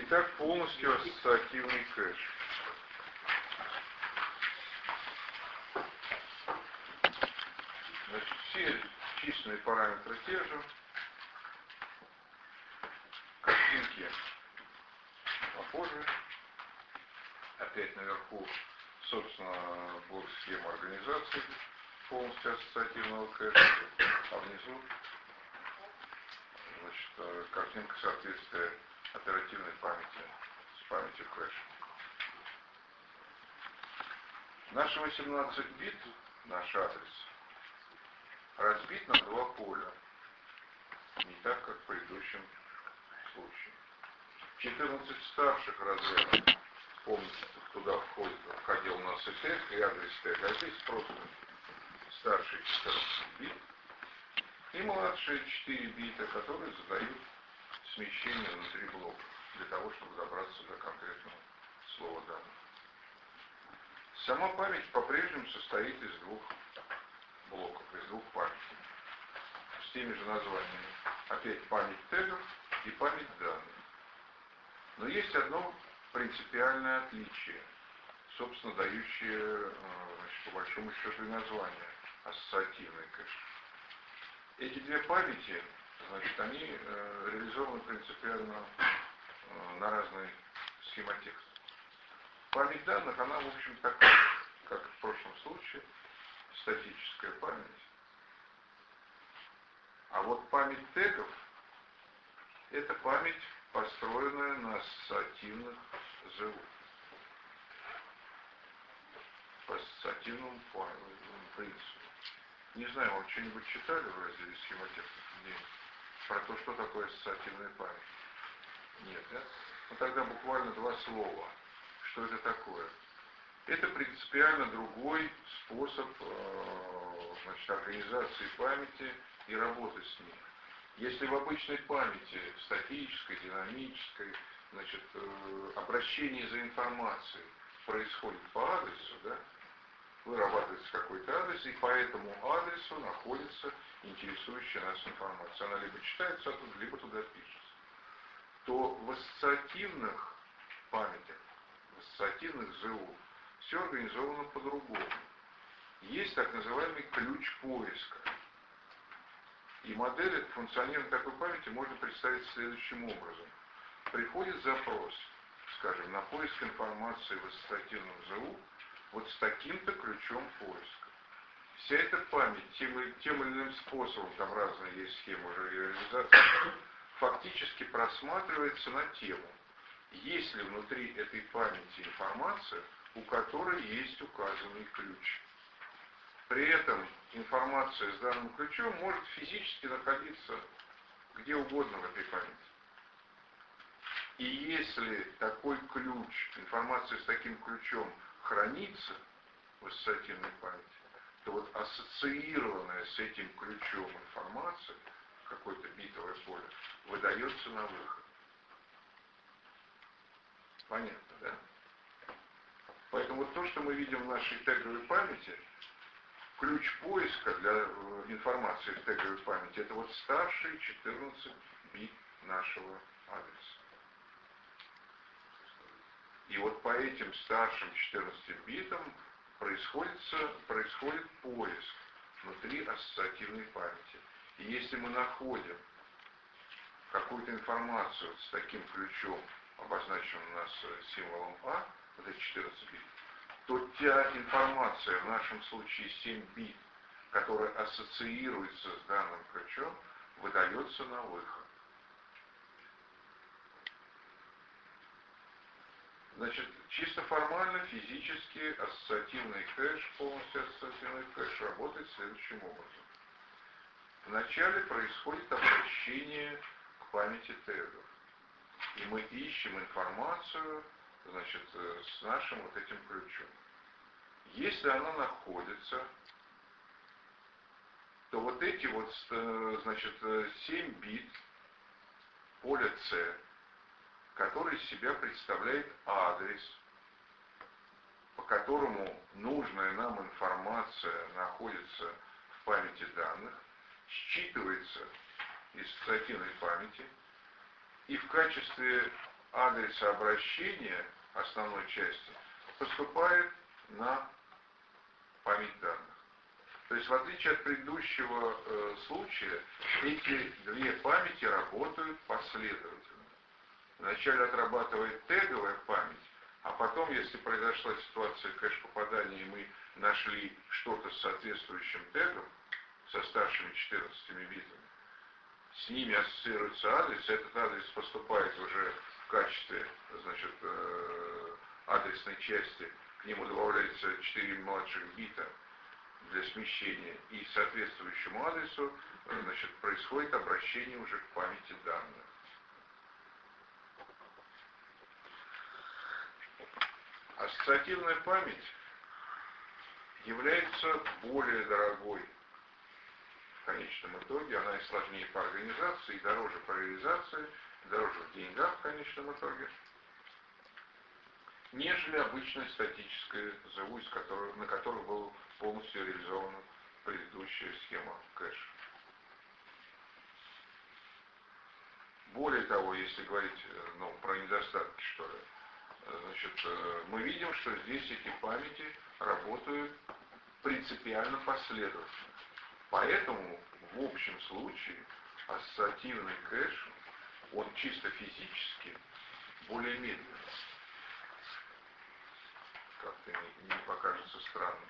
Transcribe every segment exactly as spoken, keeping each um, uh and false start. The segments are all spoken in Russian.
Итак, полностью ассоциативный кэш. Значит, все численные параметры те же. Картинки похожи. Опять наверху, собственно, будет схема организации полностью ассоциативного кэша, а внизу, значит, картинка соответствия оперативной памяти с памятью кэша. Наш восемнадцать бит, наш адрес, разбит на два поля, не так, как в предыдущем случае. четырнадцать старших разрядов, помните, туда входит, входил у нас и тег, и адрес тег, а здесь просто старшие четырнадцать бит и младшие четыре бита, которые задают смещение внутри блока, для того, чтобы добраться до конкретного слова данных. Сама память по-прежнему состоит из двух блоков, из двух памятей, с теми же названиями. Опять память тегов и память данных. Но есть одно принципиальное отличие, собственно, дающее, значит, по большому счету и название ассоциативный кэш. Эти две памяти, значит, они э, реализованы принципиально э, на разной схемотекст. Память данных, она, в общем, такая, как в прошлом случае, статическая память. А вот память тегов — это память, построенная на ассоциативных ЗУ. По ассоциативному принципу. Не знаю, вы что-нибудь читали в разделе схемотекстов про то, что такое ассоциативная память? Нет, да? Ну тогда буквально два слова. Что это такое? Это принципиально другой способ э, значит, организации памяти и работы с ней. Если в обычной памяти, статической, динамической, значит, э, обращение за информацией происходит по адресу, да? Вырабатывается какой-то адрес, и по этому адресу находится интересующая нас информация. Она либо читается оттуда, либо туда пишется. То в ассоциативных памятях, в ассоциативных ЗУ все организовано по-другому. Есть так называемый ключ поиска. И модель функционирования такой памяти можно представить следующим образом. Приходит запрос, скажем, на поиск информации в ассоциативном ЗУ вот с таким-то ключом поиска. Вся эта память тем, тем или иным способом, там разные есть схемы уже реализации, фактически просматривается на тему, есть ли внутри этой памяти информация, у которой есть указанный ключ. При этом информация с данным ключом может физически находиться где угодно в этой памяти. И если такой ключ, информация с таким ключом хранится в ассоциативной памяти, то вот ассоциированная с этим ключом информация, какое-то битовое поле, выдается на выход. Понятно, да? Поэтому вот то, что мы видим в нашей теговой памяти, ключ поиска для информации в теговой памяти, это вот старшие четырнадцать бит нашего адреса. И вот по этим старшим четырнадцати битам происходит, происходит поиск внутри ассоциативной памяти. И если мы находим какую-то информацию с таким ключом, обозначенным у нас символом А, вот эти четырнадцать бит, то та информация, в нашем случае семь бит, которая ассоциируется с данным ключом, выдается на выход. Значит, чисто формально, физически, ассоциативный кэш, полностью ассоциативный кэш работает следующим образом. Вначале происходит обращение к памяти тегов. И мы ищем информацию, значит, с нашим вот этим ключом. Если она находится, то вот эти вот, значит, семь бит поля C, который из себя представляет адрес, по которому нужная нам информация находится в памяти данных, считывается из ассоциативной памяти и в качестве адреса обращения основной части поступает на память данных. То есть в отличие от предыдущего э, случая, эти две памяти работают последовательно. Вначале отрабатывает теговая память, а потом, если произошла ситуация кэш-попадания, и мы нашли что-то с соответствующим тегом, со старшими четырнадцатью битами, с ними ассоциируется адрес, этот адрес поступает уже в качестве, значит, э, адресной части, к нему добавляется четыре младших бита для смещения, и соответствующему адресу, значит, происходит обращение уже к памяти данных. Ассоциативная память является более дорогой в конечном итоге, она и сложнее по организации, и дороже по реализации, дороже в деньгах в конечном итоге, нежели обычная статическая ЗУ, из которой, на которой была полностью реализована предыдущая схема кэша. Более того, если говорить ну, про недостатки, что ли, значит, мы видим, что здесь эти памяти работают принципиально последовательно. Поэтому в общем случае ассоциативный кэш, он чисто физически более медленный. Как-то не, не покажется странным.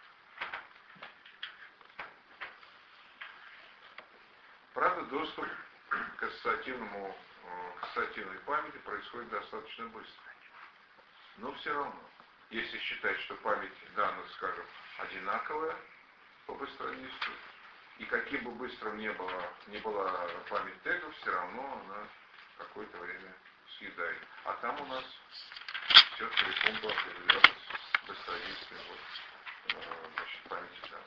Правда, доступ к ассоциативному, к ассоциативной памяти происходит достаточно быстро. Но все равно, если считать, что память данных, скажем, одинаковая по быстродействию, и каким бы быстрым ни была, ни была память тегов, все равно она какое-то время съедает. А там у нас все целиком определялось быстродействием вот, значит, памяти данных.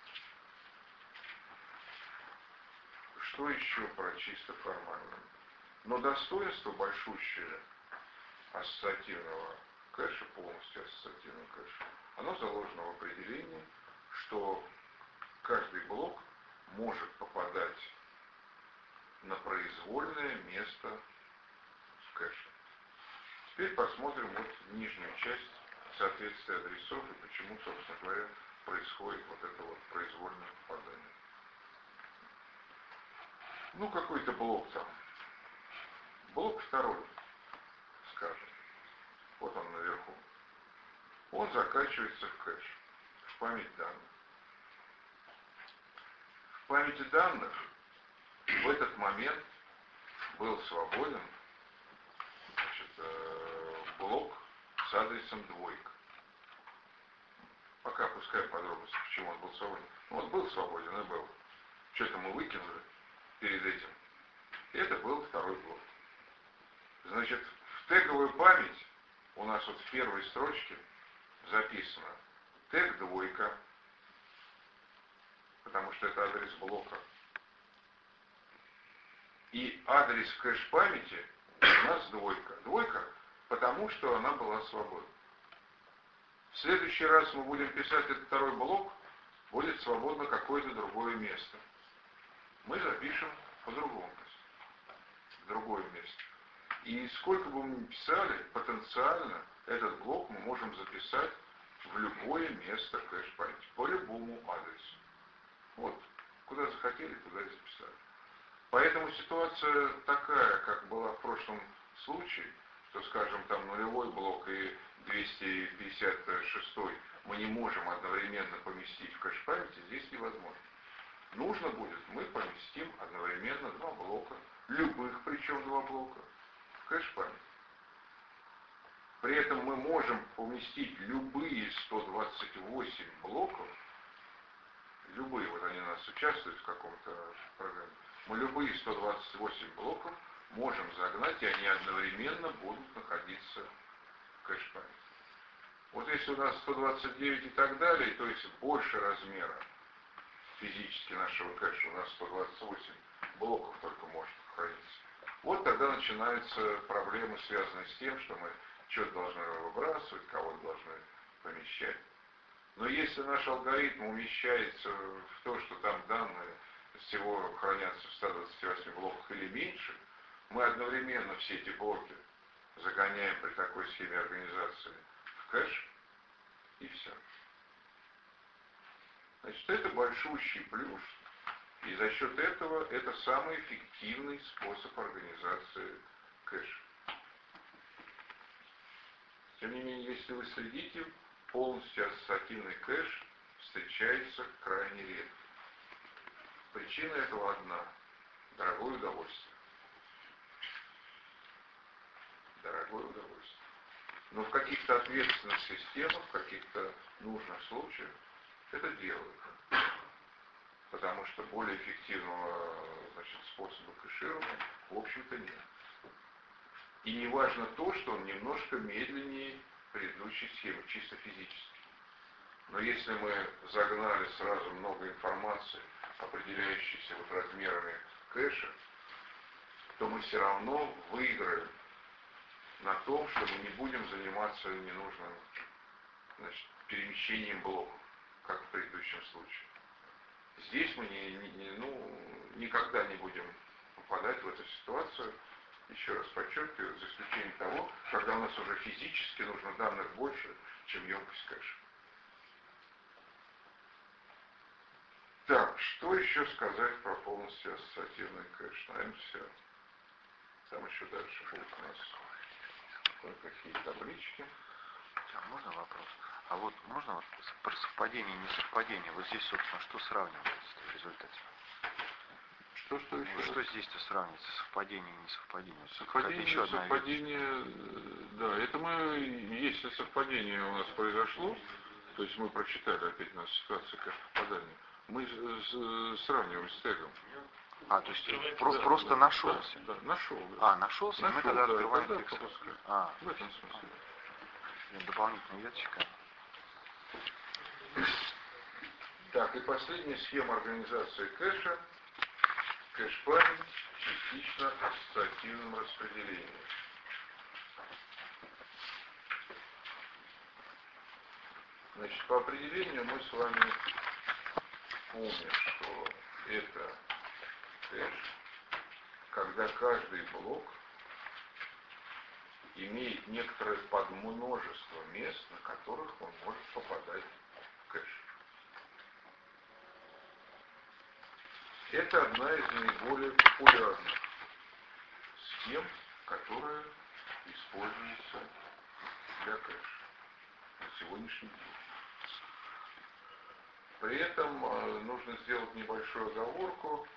Что еще про чисто формальное? Но достоинство большущее ассоциативного кэша, полностью ассоциативного кэша, оно заложено в определении, что каждый блок может попадать на произвольное место кэша. Теперь посмотрим вот нижнюю часть соответствия адресов и почему, собственно говоря, происходит вот это вот произвольное попадание. Ну, какой-то блок там. Блок второй, скажем. Вот он наверху. Он закачивается в кэш, в память данных. В памяти данных в этот момент был свободен, значит, блок с адресом двойка. Пока опускаем подробности, почему он был свободен. Ну, он был свободен и был. Что-то мы выкинули перед этим. И это был второй блок. Значит, в теговую память у нас вот в первой строчке записано тег двойка, потому что это адрес блока. И адрес кэш-памяти у нас двойка. Двойка, потому что она была свободна. В следующий раз мы будем писать этот второй блок, будет свободно какое-то другое место. Мы запишем по-другому, в другое место. И сколько бы мы ни писали, потенциально этот блок мы можем записать в любое место кэш-памяти, по любому адресу. Вот, куда захотели, туда и записали. Поэтому ситуация такая, как была в прошлом случае, что, скажем, там нулевой блок и двести пятьдесят шестой мы не можем одновременно поместить в кэш-памяти, здесь невозможно. Нужно будет, мы поместим одновременно два блока, любых причем два блока, в кэш-память. При этом мы можем поместить любые сто двадцать восемь блоков, любые, вот они у нас участвуют в каком-то программе, мы любые сто двадцать восемь блоков можем загнать, и они одновременно будут находиться в кэш-памяти. Вот если у нас сто двадцать девять и так далее, то есть больше размера физически нашего кэша, у нас сто двадцать восемь блоков только может храниться. Вот тогда начинаются проблемы, связанные с тем, что мы что-то должны выбрасывать, кого-то должны помещать. Но если наш алгоритм умещается в то, что там данные всего хранятся в ста двадцати восьми блоках или меньше, мы одновременно все эти блоки загоняем при такой схеме организации в кэш, и все. Значит, это большущий плюс, и за счет этого это самый эффективный способ организации кэша. Тем не менее, если вы следите, полностью ассоциативный кэш встречается крайне редко. Причина этого одна – дорогое удовольствие. Дорогое удовольствие. Но в каких-то ответственных системах, в каких-то нужных случаях это делают. Потому что более эффективного, значит, способа кэширования в общем-то нет. И не важно то, что он немножко медленнее предыдущей схемы, чисто физически. Но если мы загнали сразу много информации, определяющейся вот размерами кэша, то мы все равно выиграем на том, что мы не будем заниматься ненужным, значит, перемещением блоков, как в предыдущем случае. Здесь мы не, не, не, ну, никогда не будем попадать в эту ситуацию, еще раз подчеркиваю, за исключением того, когда у нас уже физически нужно данных больше, чем емкость кэша. Так, что еще сказать про полностью ассоциативный кэш? Наверное, все. Там еще дальше будут у нас кое-какие таблички. А можно вопрос? А вот можно вот про совпадение и несовпадение? Вот здесь, собственно, что сравнивается в результате? Что, что еще? Ну, что здесь-то сравнивается? Совпадение и несовпадение? Совпадение, еще совпадение, да, это мы, если совпадение у нас произошло, то есть мы прочитали опять у нас ситуация как попадание, мы сравниваем с тегом. А, то есть про, да, просто да, нашелся? Да, да, нашел. Да. А, нашелся, нашел, мы тогда да, открываем тогда пиксель. А, в этом смысле. А, дополнительная веточка. Так, и последняя схема организации кэша. Кэш-память частично ассоциативным распределением. Значит, по определению мы с вами помним, что это кэш, когда каждый блок имеет некоторое подмножество мест, на которых он может попадать в кэш. Это одна из наиболее популярных схем, которая используется для кэша на сегодняшний день. При этом э, нужно сделать небольшую оговорку.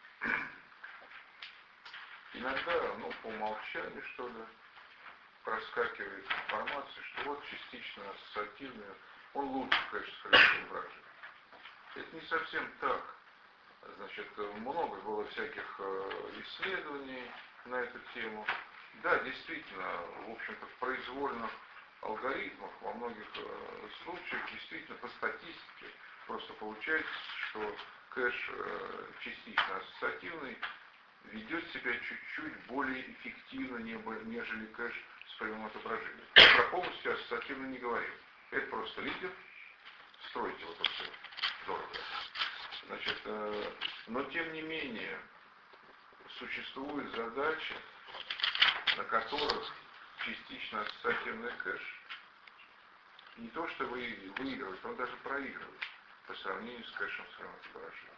Иногда, ну, по умолчанию, что ли, проскакивает информация, что вот частично ассоциативный, он лучше, конечно, скорее выражен. Это не совсем так. Значит, много было всяких исследований на эту тему. Да, действительно, в общем-то, в произвольных алгоритмах во многих случаях действительно по статистике просто получается, что кэш частично ассоциативный ведет себя чуть-чуть более эффективно, нежели кэш с прямым отображением. Про полностью ассоциативно не говорим. Это просто лидер. Стройте вот это все дорого. Значит, э, но тем не менее существуют задачи, на которых частично ассоциативный кэш не то что вы, выигрывает, он даже проигрывает по сравнению с кэшем с прямым отображением.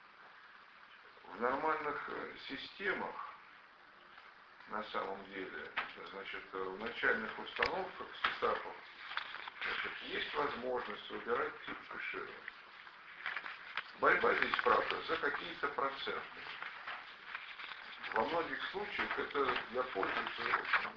В нормальных системах, на самом деле, значит, в начальных установках, сетапах, значит, есть возможность выбирать тип кэширования. Борьба здесь, правда, за какие-то проценты. Во многих случаях это для пользователя очень.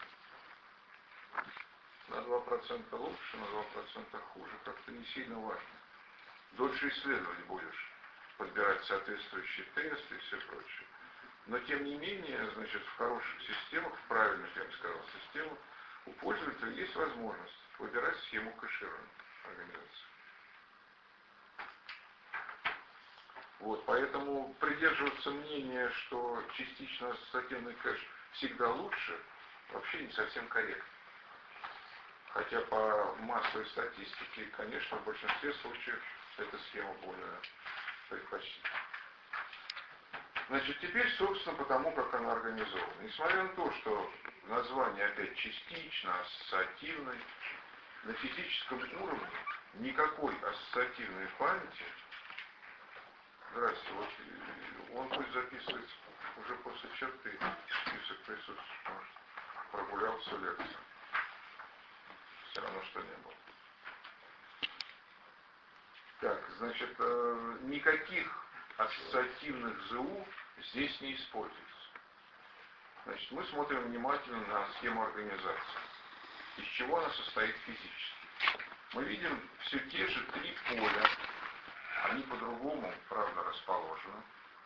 На два процента лучше, на два процента хуже. Как-то не сильно важно. Дольше исследовать будешь, подбирать соответствующие тесты и все прочее. Но тем не менее, значит, в хороших системах, в правильных, я бы сказал, системах, у пользователя есть возможность выбирать схему кэширования организации. Вот, поэтому придерживаться мнения, что частично ассоциативный кэш всегда лучше, вообще не совсем корректно. Хотя по массовой статистике, конечно, в большинстве случаев эта схема более предпочтительна. Значит, теперь, собственно, по тому, как она организована. Несмотря на то, что название опять частично, ассоциативное, на физическом уровне никакой ассоциативной памяти. Здрасте, вот он пусть записывается уже после черты, список присутствующих, может, прогулялся лекцию. Все равно, что не было. Так, значит, никаких ассоциативных ЗУ здесь не используется. Значит, мы смотрим внимательно на схему организации. Из чего она состоит физически. Мы видим все те же три поля. Они по-другому, правда, расположены.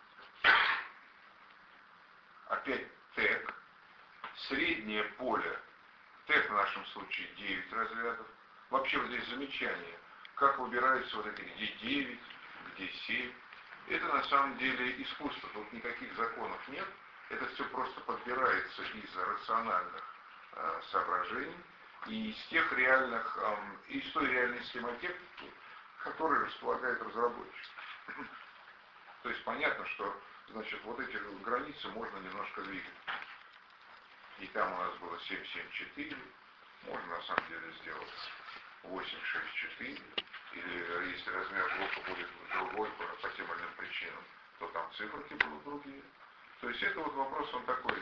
Опять тег. Среднее поле. Тег в нашем случае девять разрядов. Вообще вот здесь замечание. Как выбираются вот эти, где девять, где семь. Это на самом деле искусство. Тут никаких законов нет. Это все просто подбирается из рациональных э, соображений и из тех реальных, э, из той реальной схемотехники, которой располагает разработчик. То есть понятно, что значит, вот эти границы можно немножко двигать. И там у нас было семь семь четыре, можно на самом деле сделать восемь шесть четыре, или если размер блока будет другой по, по тем или иным причинам, то там циферки будут другие. То есть это вот вопрос, он такой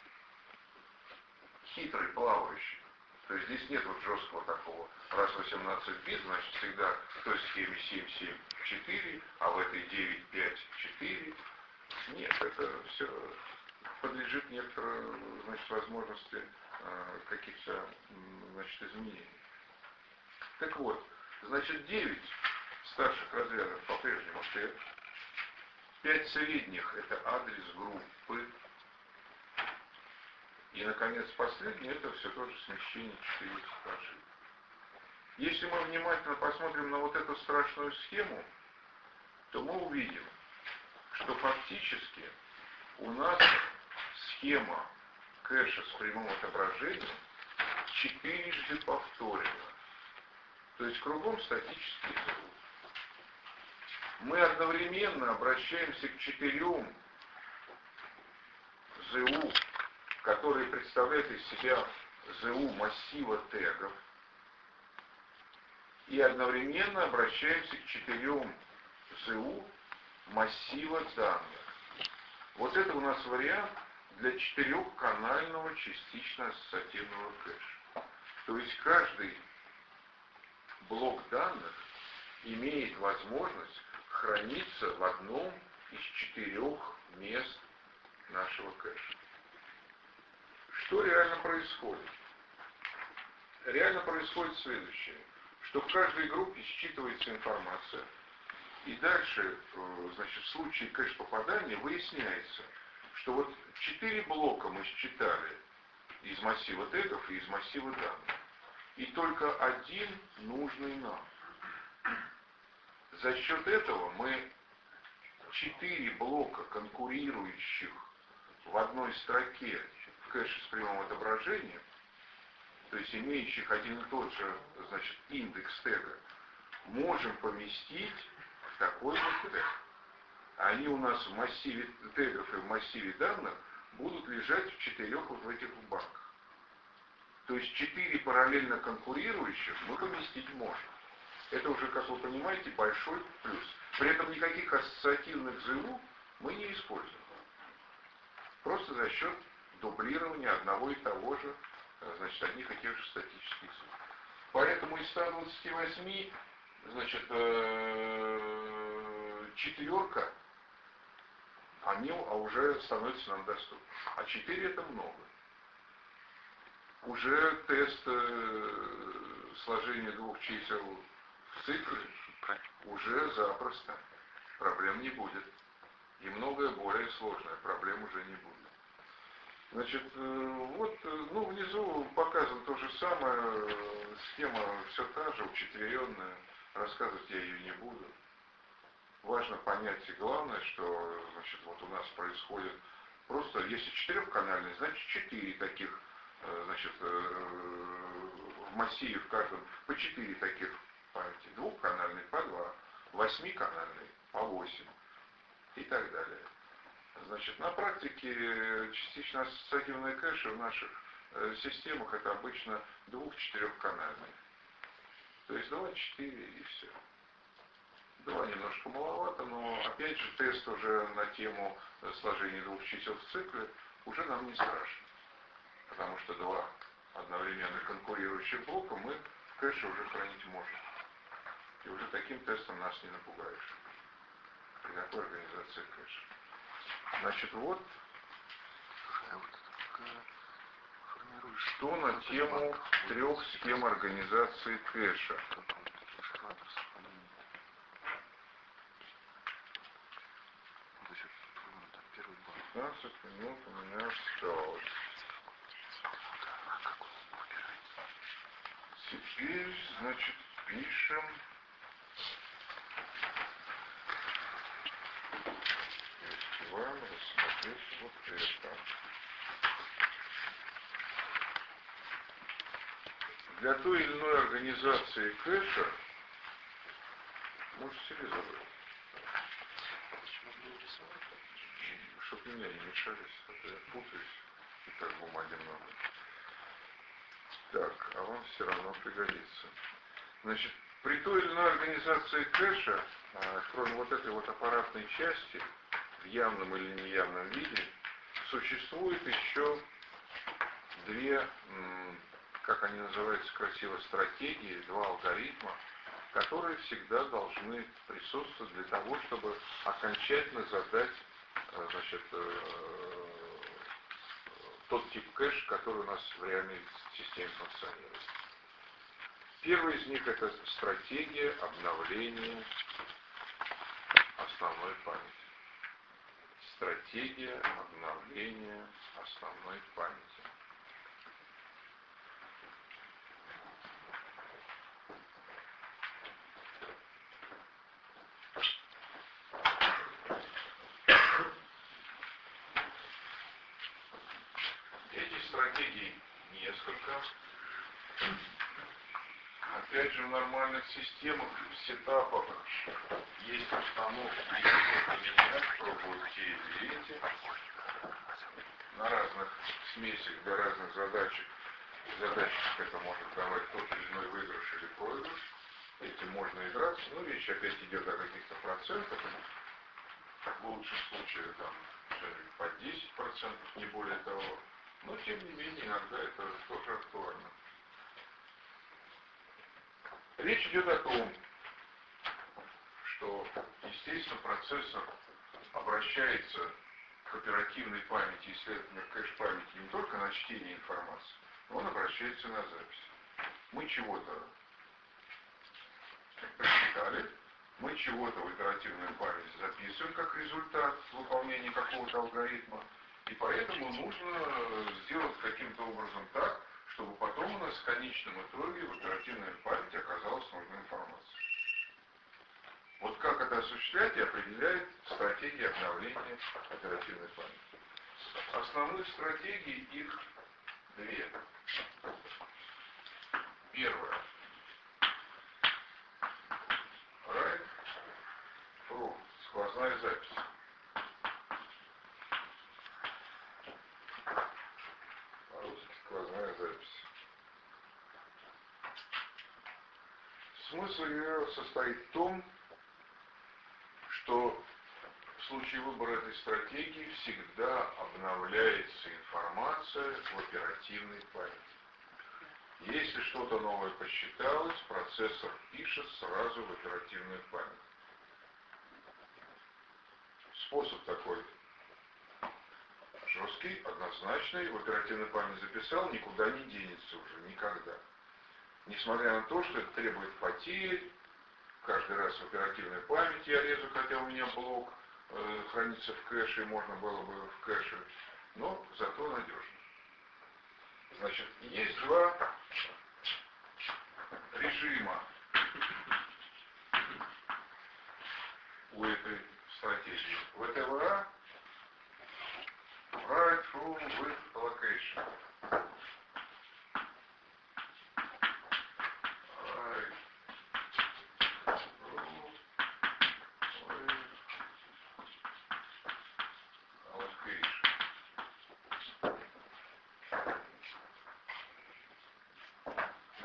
хитрый, плавающий. То есть здесь нет вот жесткого такого, раз восемнадцать бит, значит всегда в той схеме семь семь четыре, а в этой девять пять четыре. Нет, это все подлежит некоторой, значит, возможности э, каких-то, значит, изменений. Так вот, значит, девять старших разрядов по-прежнему тег. пять средних – это адрес группы. И, наконец, последнее – это все тоже смещение четыре этажей. Если мы внимательно посмотрим на вот эту страшную схему, то мы увидим, что фактически у нас схема кэша с прямым отображением четырежды повторена. То есть кругом статический звук. Мы одновременно обращаемся к четырем ЗУ, которые представляют из себя ЗУ массива тегов, и одновременно обращаемся к четырем ЗУ массива данных. Вот это у нас вариант для четырехканального частично-ассоциативного кэша. То есть каждый блок данных имеет возможность храниться в одном из четырех мест нашего кэша. Что реально происходит? Реально происходит следующее, что в каждой группе считывается информация, и дальше, значит, в случае кэш-попадания выясняется, что вот четыре блока мы считали из массива тегов и из массива данных, и только один нужный нам. За счет этого мы четыре блока, конкурирующих в одной строке в кэше с прямым отображением, то есть имеющих один и тот же, значит, индекс тега, можем поместить в такой вот тег. Они у нас в массиве тегов и в массиве данных будут лежать в четырех вот в этих банках. То есть четыре параллельно конкурирующих мы поместить можем. Это уже, как вы понимаете, большой плюс. При этом никаких ассоциативных ЗУ мы не используем. Просто за счет дублирования одного и того же, значит, одних и тех же статических ЗУ. Поэтому из ста двадцати восьми, значит, четверка, они а уже становятся нам доступны. А четыре это много. Уже тест сложения двух чисел в цикле уже запросто. Проблем не будет. И многое более сложное проблем уже не будет. Значит, вот, ну, внизу показано то же самое, схема все та же, учетверенная, рассказывать я ее не буду. Важно понять и главное, что, значит, вот у нас происходит, просто если четырехканальный, значит четыре таких, значит, в массиве в каждом по четыре таких памяти, двухканальный по два, восьмиканальный по восемь и так далее. Значит, на практике частично ассоциативные кэши в наших э, системах это обычно двух-четырехканальные. То есть два-четыре и все. Два немножко маловато, но опять же тест уже на тему сложения двух чисел в цикле уже нам не страшно. Потому что два одновременно конкурирующих блока мы в кэше уже хранить можем. И уже таким тестом нас не напугаешь. При такой организации кэша. Значит, вот что на тему трех схем организации кэша. пятнадцать минут у меня осталось. Теперь, значит, пишем. Успеваем рассмотреть вот это. Для той или иной организации кэша можете себе забрать. Чтоб меня не мешались, а то я путаюсь, и как бумаги много. Так, а вам все равно пригодится. Значит, при той или иной организации кэша, кроме вот этой вот аппаратной части, в явном или неявном виде, существует еще две, как они называются красиво, стратегии, два алгоритма, которые всегда должны присутствовать для того, чтобы окончательно задать, значит, тот тип кэша, который у нас в реальной системе функционирует. Первый из них это стратегия обновления основной памяти. Стратегия обновления основной памяти. Этих стратегий несколько. Опять же, в нормальных системах, в сетапах есть установки, есть менять, пробуют те или эти. На разных смесях для разных задачек. Задачек это может давать тот или иной выигрыш или проигрыш. Этим можно играть. Но речь опять идет о каких-то процентах. В лучшем случае там под десять процентов, не более того. Но тем не менее, иногда это тоже актуально. Речь идет о том, что, естественно, процессор обращается к оперативной памяти и, следовательно, к кэш-памяти не только на чтение информации, но он обращается на запись. Мы чего-то прочитали, мы чего-то в оперативную память записываем как результат выполнения какого-то алгоритма, и поэтому нужно сделать каким-то образом так, чтобы потом у нас в конечном итоге в оперативной памяти оказалась нужная информация. Вот как это осуществлять и определяет стратегия обновления оперативной памяти. Основных стратегий их две. Первая. Write through. Сквозная запись. По-русски сквозная запись. Смысл ее состоит в том, что в случае выбора этой стратегии всегда обновляется информация в оперативной памяти. Если что-то новое посчиталось, процессор пишет сразу в оперативную память. Способ такой жесткий, однозначный, в оперативную память записал, никуда не денется уже, никогда. Несмотря на то, что это требует потерь, каждый раз в оперативной памяти я лезу, хотя у меня блок э, хранится в кэше, и можно было бы в кэше, но зато надежно. Значит, есть два режима у этой стратегии. вэ тэ вэ а Write from with allocation.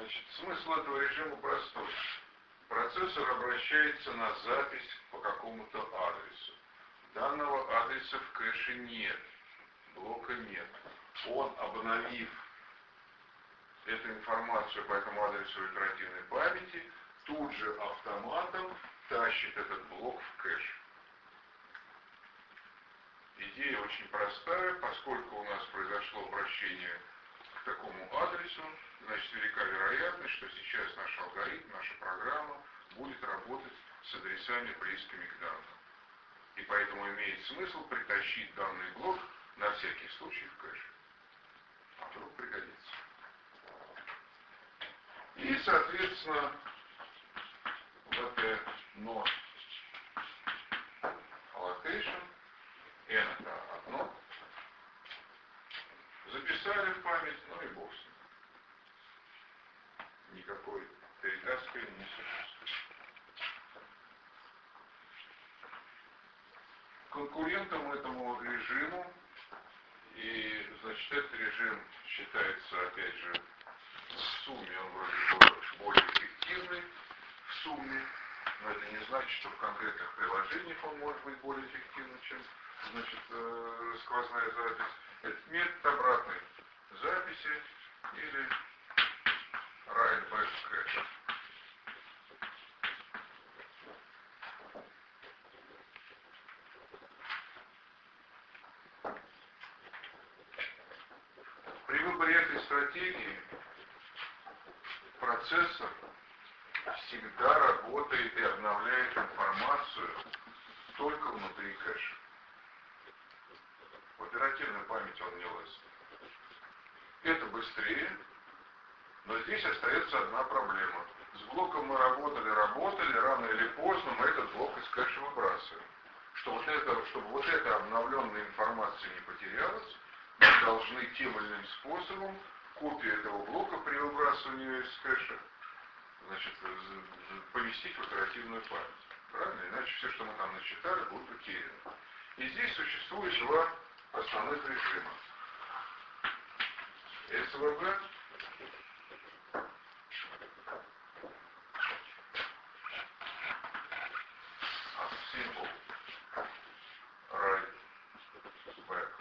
Значит, смысл этого режима простой. Процессор обращается на запись по какому-то адресу. Данного адреса в кэше нет, блока нет. Он, обновив эту информацию по этому адресу в оперативной памяти, тут же автоматом тащит этот блок в кэш. Идея очень простая, поскольку у нас произошло обращение к такому адресу, значит, велика вероятность, что сейчас наш алгоритм, наша программа будет работать с адресами, близкими к данным. И поэтому имеет смысл притащить данный блок на всякий случай в кэш. А вдруг пригодится. И, соответственно, вот это not allocation, n это одно, записали в память, ну и бог с ним. Никакой перетаскивания не существует. Конкурентом этому режиму, и, значит, этот режим считается, опять же, в сумме он вроде бы более эффективный, в сумме, но это не значит, что в конкретных приложениях он может быть более эффективным, чем, значит, э, сквозная запись. Это метод обратной записи или write back cache. При выборе этой стратегии процессор всегда работает и обновляет информацию только внутри кэша. В оперативной памяти он не лазит. Это быстрее, но здесь остается одна проблема. С блоком мы работали, работали, рано или поздно мы этот блок из кэша выбрасываем. Чтобы вот это, чтобы вот эта обновленная информация не потерялась, мы должны тем или иным способом копию этого блока при выбрасывании из кэша, значит, поместить в оперативную память. Правильно? Иначе все, что мы там насчитали, будет утеряно. И здесь существует два основных режима. эс вэ бэ Simple Write Back.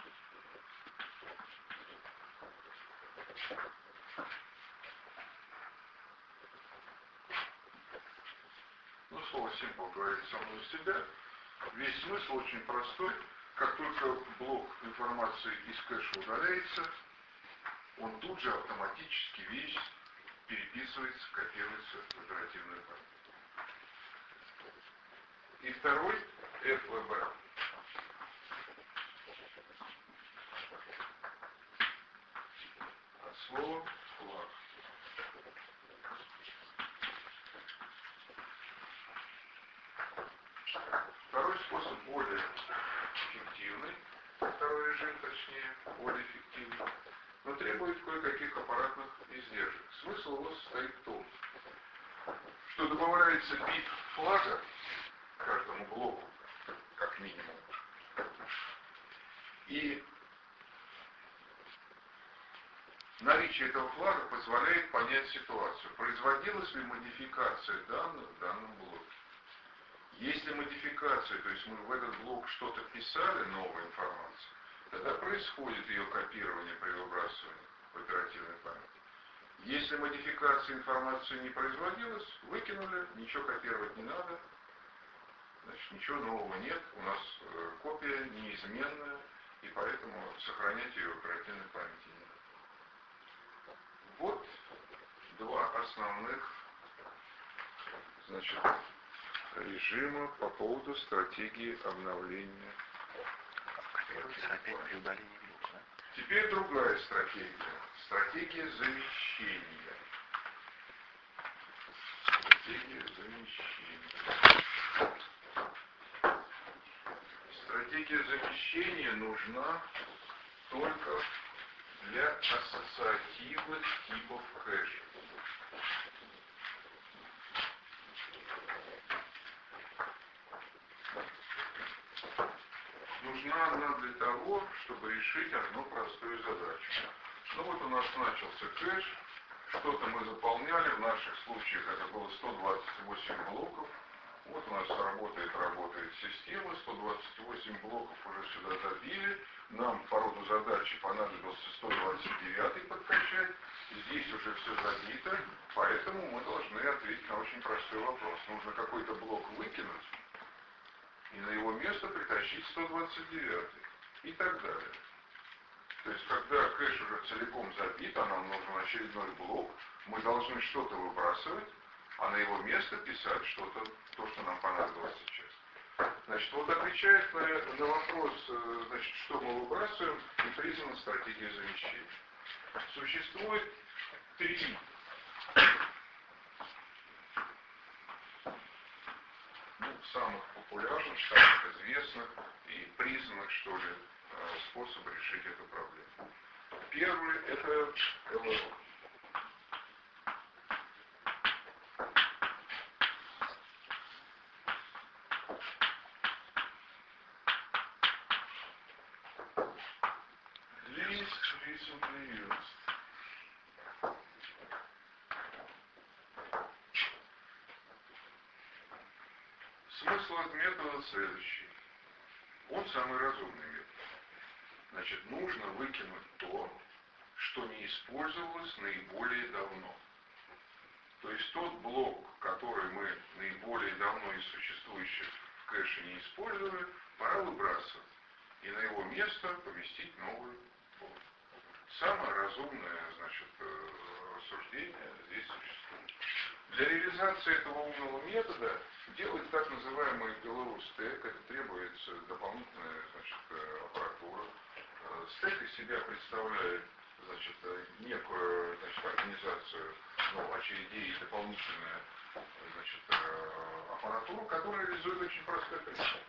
Ну, слово simple говорит само за себя. Весь смысл очень простой. Как только блок информации из кэша удаляется, он тут же автоматически весь переписывается, копируется в оперативную память. И второй эф вэ бэ. От слова флаг. Второй способ более эффективный, второй режим, точнее, более эффективный, но требует кое-каких аппаратных издержек. Смысл его состоит в том, что добавляется бит флага каждому блоку, как минимум. И наличие этого флага позволяет понять ситуацию. Производилась ли модификация данных в данном блоке? Если модификация, то есть мы в этот блок что-то писали, новую информацию, тогда происходит ее копирование при выбрасывании в оперативной памяти. Если модификация информации не производилась, выкинули, ничего копировать не надо, значит, ничего нового нет, у нас э, копия неизменная, и поэтому сохранять ее в оперативной памяти не надо. Вот два основных, значит, режима по поводу стратегии обновления. Теперь другая стратегия. Стратегия замещения. Стратегия замещения. Стратегия замещения нужна только для ассоциативных типов кэша. Нужна она для того, чтобы решить одну простую задачу. Ну вот у нас начался кэш, что-то мы заполняли, в наших случаях это было сто двадцать восемь блоков. Вот у нас работает, работает система, сто двадцать восемь блоков уже сюда забили. Нам по роду задачи понадобился сто двадцать девять подкачать. Здесь уже все забито, поэтому мы должны ответить на очень простой вопрос. Нужно какой-то блок выкинуть и на его место притащить сто двадцать девять и так далее. То есть, когда кэш уже целиком забит, а нам нужен очередной блок, мы должны что-то выбрасывать, а на его место писать что-то, то, что нам понадобилось сейчас. Значит, вот отвечает на, на вопрос, значит, что мы выбрасываем, и признана стратегия замещения. Существует три ну, самых популярных, самых известных и признанных, что ли, способа решить эту проблему. Первый – это эл эл о. Least recently used. Смысл этого метода следующий. Он самый разумный метод. Значит, нужно выкинуть то, что не использовалось наиболее давно. То есть тот блок, который мы наиболее давно из существующих в кэше не использовали, пора выбрасывать. И на его место поместить новый блок. Самое разумное, значит, рассуждение здесь существует. Для реализации этого умного метода делать так называемый эл эл о-стек, это требуется дополнительная, значит, аппаратура. Стек из себя представляет, значит, некую, значит, организацию, ну, очередей и дополнительную, значит, аппаратуру, которая реализует очень простой принцип.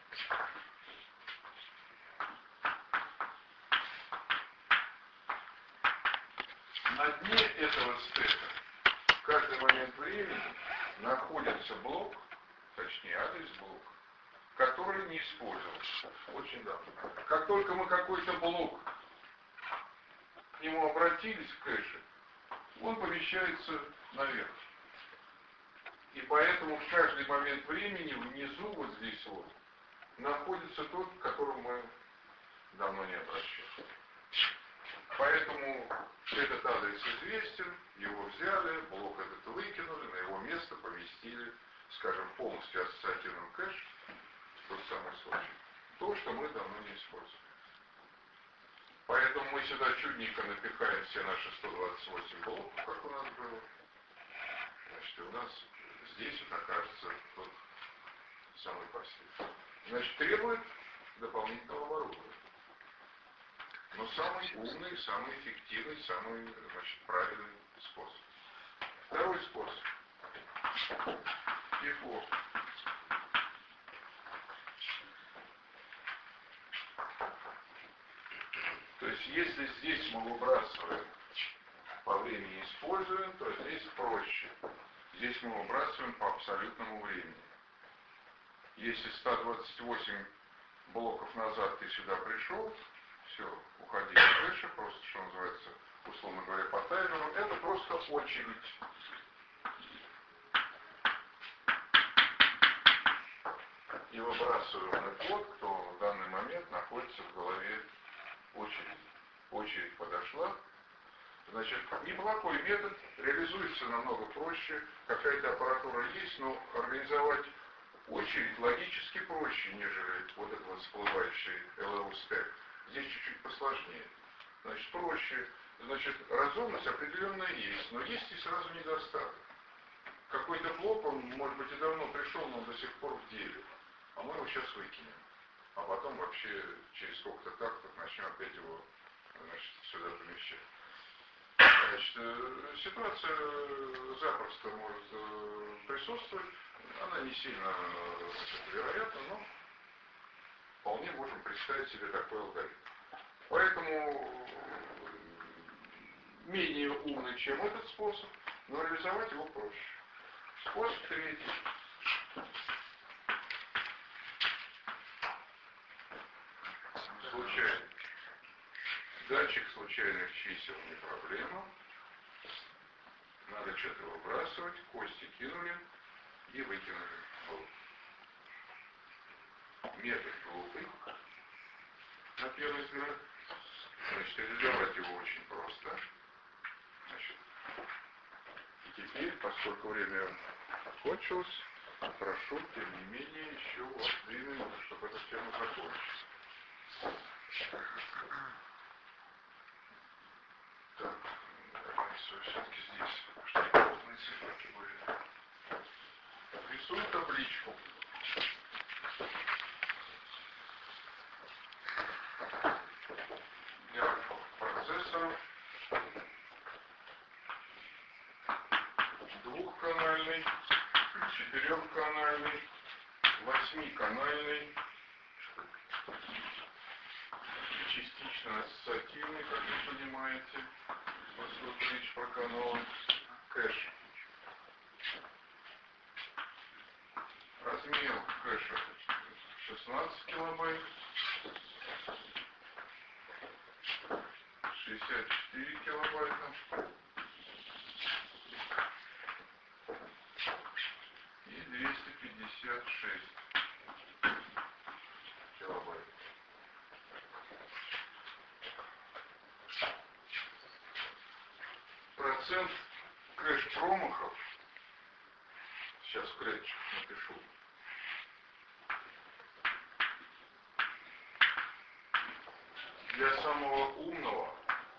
На дне этого стека в каждый момент времени находится блок, точнее адрес блока, который не использовался очень давно. Как только мы какой-то блок к нему обратились в кэше, он помещается наверх. И поэтому в каждый момент времени внизу, вот здесь вот, находится тот, к которому мы давно не обращались. Поэтому этот адрес известен, его взяли, блок этот выкинули, на его место поместили, скажем, полностью ассоциативным кэш, тот самый случай. То, что мы давно не используем. Поэтому мы сюда чудненько напихаем все наши сто двадцать восемь блоков, как у нас было. Значит, и у нас здесь вот окажется тот самый последний. Значит, требует дополнительного оборудования. Но самый умный, самый эффективный, самый, значит, правильный способ. Второй способ. Пифо. То есть, если здесь мы выбрасываем по времени используем, то здесь проще. Здесь мы выбрасываем по абсолютному времени. Если сто двадцать восемь блоков назад ты сюда пришел, все, уходи из кэша, просто, что называется, условно говоря, по таймеру, это просто очередь. И выбрасываемый код, кто в данный момент находится в голове очереди. Очередь подошла. Значит, неплохой метод, реализуется намного проще, какая-то аппаратура есть, но организовать очередь логически проще, нежели вот этот вот всплывающий эл эл о-стек. Здесь чуть-чуть посложнее. Значит, проще. Значит, разумность определенная есть, но есть и сразу недостаток. Какой-то блок, он, может быть, и давно пришел, но он до сих пор в деле. А мы его сейчас выкинем. А потом вообще через сколько-то тактов начнем опять его, значит, сюда помещать. Значит, ситуация запросто может присутствовать. Она не сильно, значит, вероятна, но вполне можем представить себе такой алгоритм. Поэтому менее умный, чем этот способ, но реализовать его проще. Способ третий. Случайный. Датчик случайных чисел не проблема. Надо что-то выбрасывать, кости кинули и выкинули. Вот. Метод глупый, на первый взгляд. Значит, реализовать его очень просто. Значит, и теперь, поскольку время кончилось, прошу, тем не менее, еще вот две минуты, чтобы эта тема закончилась. Так, все-таки здесь, чтобы полные циферки были. Рисую табличку. Для процессоров двухканальный, четырехканальный, восьмиканальный, частично ассоциативный, как вы понимаете, поскольку речь про каналы, кэш. Размер кэша шестнадцать килобайт, шестьдесят четыре килобайта и двести пятьдесят шесть килобайт. Процент кэш-промахов, сейчас в кретчик напишу, для самого умного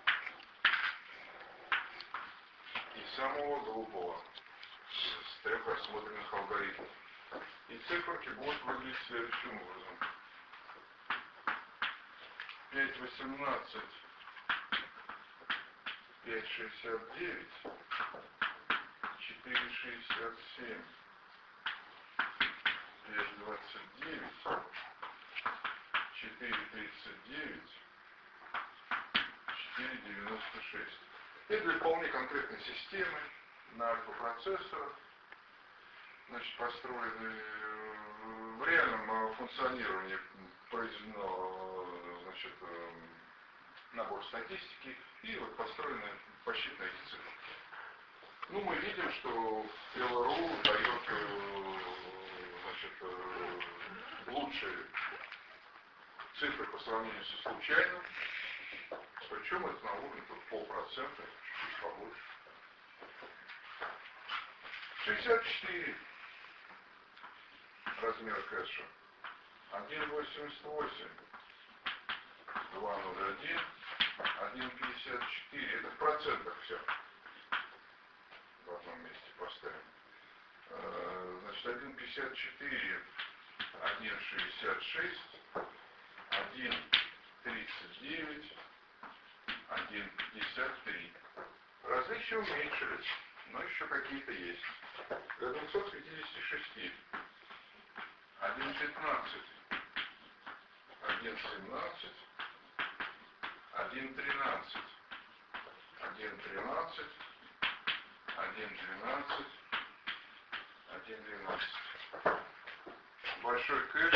и самого глупого из трех рассмотренных алгоритмов. И циферки будут выглядеть следующим образом. пять восемнадцать, пять шестьдесят девять, четыре шестьдесят семь, пять двадцать девять, четыре тридцать девять, четыре девяносто шесть. Это для вполне конкретной системы на альфа-процессорах, значит, построены в реальном функционировании, произведено, значит, набор статистики и вот построены почти на эти цифры. Ну, мы видим, что эл эр у дает, значит, лучшие цифры по сравнению со случайным, причем это на уровне тут полпроцента, чуть побольше. шестьдесят четыре размер кэша, один восемьдесят восемь, два ноль один, один пятьдесят четыре, это в процентах все. В одном месте поставим. Значит, один пятьдесят четыре, один шестьдесят шесть, один тридцать девять, один пятьдесят три. Различия уменьшились, но еще какие-то есть. До двухсот пятидесяти шести. один пятнадцать, один семнадцать, один тринадцать, один тринадцать, один двенадцать, один двенадцать. Большой кэш,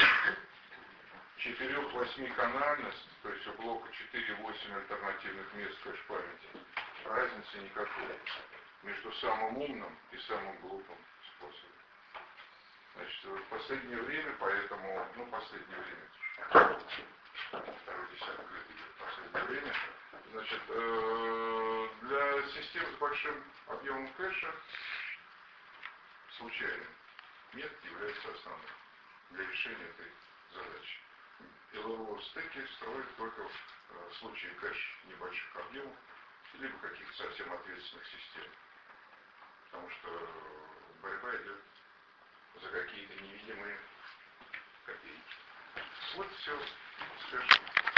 четыре-восьмиканальность, то есть у блока четыре-восемь альтернативных мест кэш-памяти, разницы никакой между самым умным и самым глупым способом. Значит, в последнее время, поэтому, ну, последнее время, второй десяток лет идет, последнее время, значит, э, для систем с большим объемом кэша случайный метод является основным для решения этой задачи. эл эр у стеки строят только в случае кэш небольших объемов, либо каких-то совсем ответственных систем. Потому что борьба идет за какие-то невидимые копейки. Вот все, скажем.